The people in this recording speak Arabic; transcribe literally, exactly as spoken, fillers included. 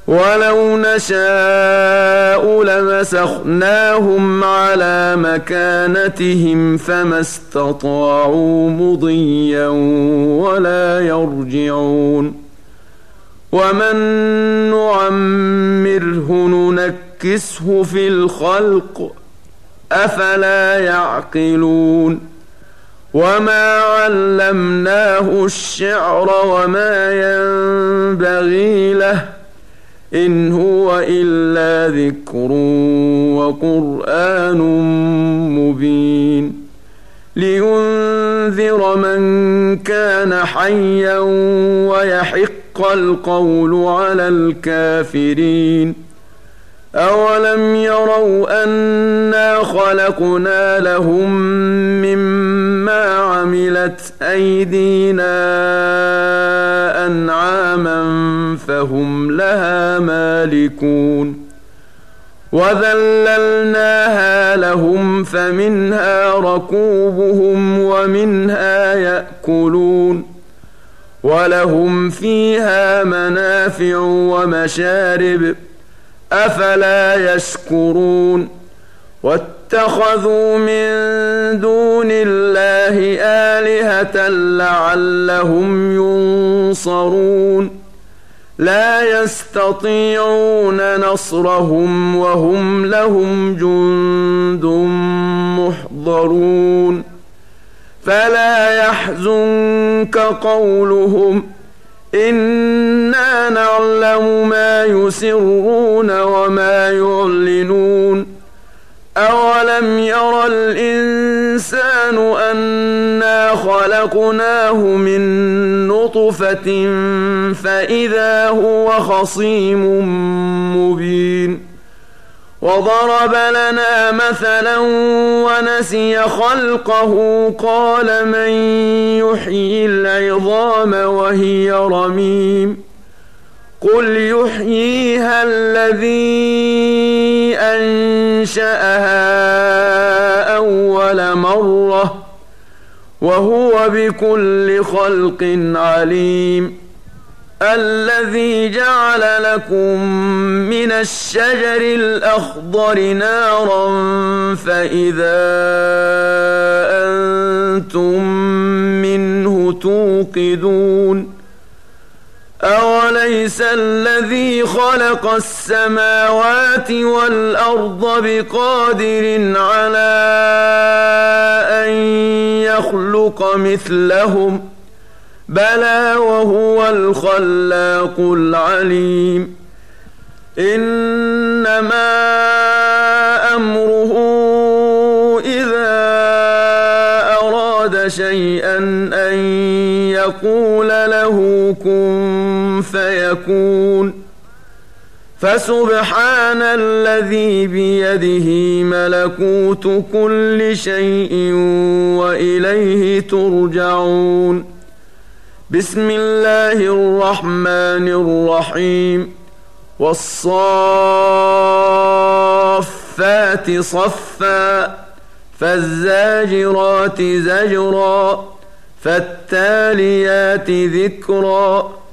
ولو نشاء لمسخناهم على مكانتهم فما استطاعوا مضيا ولا يرجعون ومن نعمره ننكسه في الخلق أفلا يعقلون وما علمناه الشعر وما ينبغي له إن هو إلا ذكر وقرآن مبين لينذر من كان حيا ويحق القول على الكافرين أولم يروا أنا خلقنا لهم مما عملت أيدينا أنعاما فهم لها مالكون وذللناها لهم فمنها ركوبهم ومنها يأكلون ولهم فيها منافع ومشارب أفلا يشكرون واتخذوا من دون الله آلهة لعلهم ينصرون لا يستطيعون نصرهم وهم لهم جند محضرون فلا يحزنك قولهم إنا نعلم ما يسرون وما يعلنون أولم ير الإنسان أنا خلقناه من نطفة فإذا هو خصيم مبين وضرب لنا مثلا ونسي خلقه قال من يحيي العظام وهي رميم قل يحييها الذي أنشأها أول مرة وهو بكل خلق عليم الذي جعل لكم من الشجر الأخضر نارا فإذا أنتم منه توقدون أوليس الذي خلق السماوات والأرض بقادر على أن يخلق مثلهم بلى وهو الخلاق العليم إنما أمره إذا أراد شيئا أن يقول له كن فيكون فسبحان الذي بيده ملكوت كل شيء وإليه ترجعون بسم الله الرحمن الرحيم والصافات صفا فالزاجرات زجرا فالتاليات ذكرا